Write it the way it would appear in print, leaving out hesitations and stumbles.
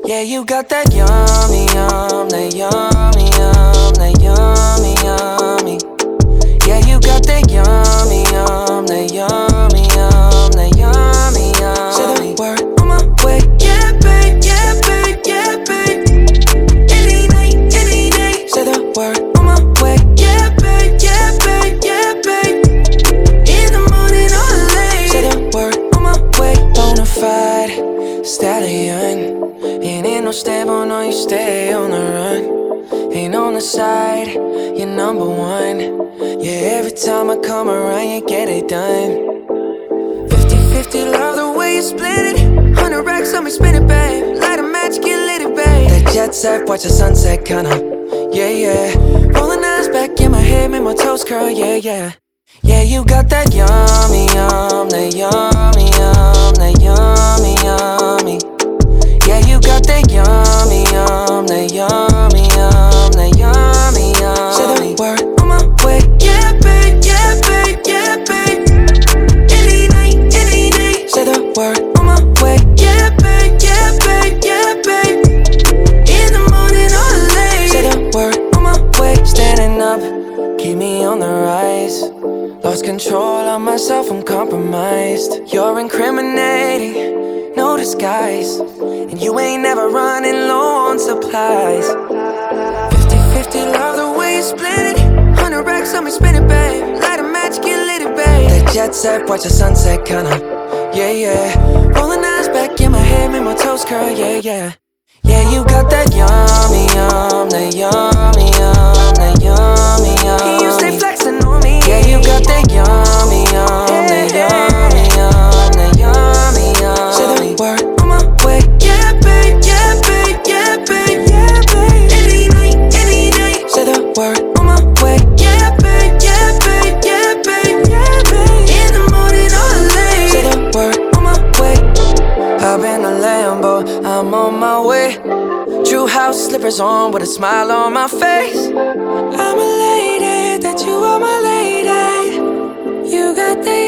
Yeah, you got that yummy, that yummy, that yummy, yummy. Yeah, you got that yummy, that yummy, that yummy, yummy. Say the word on my way. Yeah, babe, yeah, babe, yeah, babe. Any night, any day. Say the word on my way. Yeah, babe, yeah, babe, yeah, babe. In the morning or late. Say the word on my way. Bonafide stallion. Ain't no stable, no, you stay on the run. Ain't on the side, you're number one. Yeah, every time I come around, you get it done. 50-50, love the way you split it. 100 racks on me, spin it, babe. Light a match, get lit, it, babe. That jet set, watch the sunset, kinda. Yeah, yeah. Rolling eyes back in my head, make my toes curl, yeah, yeah. Yeah, you got that yummy, that yummy, that yummy, yummy. Yeah, you got that yummy, that yummy, that yummy, yummy. Say the word on my way. Yeah, babe, yeah, babe, yeah, babe. Any night, any day. Say the word on my way. Yeah, babe, yeah, babe, yeah, babe. In the morning or late. Say the word on my way. Standing up, keep me on the rise. Lost control of myself, I'm compromised. You're incriminating, no disguise. And you ain't never running low on supplies. 50-50, love the way you split it. 100 racks on me, spin it, babe. Light a match, get lit, it, babe. That jet set, watch the sunset, kinda. Yeah, yeah. Rolling eyes back in my head, make my toes curl, yeah, yeah. Yeah, you got that yummy, that yummy, that yummy, yummy. You stay flexing on me. Yeah, you got that yummy, that yummy, that yummy, yummy. Say the word on my way. Yeah, babe, yeah, babe, yeah, babe, yeah, babe. Any night, any day. Say the word on my way. Yeah, babe, yeah, babe, yeah, babe, yeah, babe. In the morning or late. Say the word on my way. Hop in the Lambo, I'm on my way. True house slippers on with a smile on my face. I'm elated that you are my lady. You got the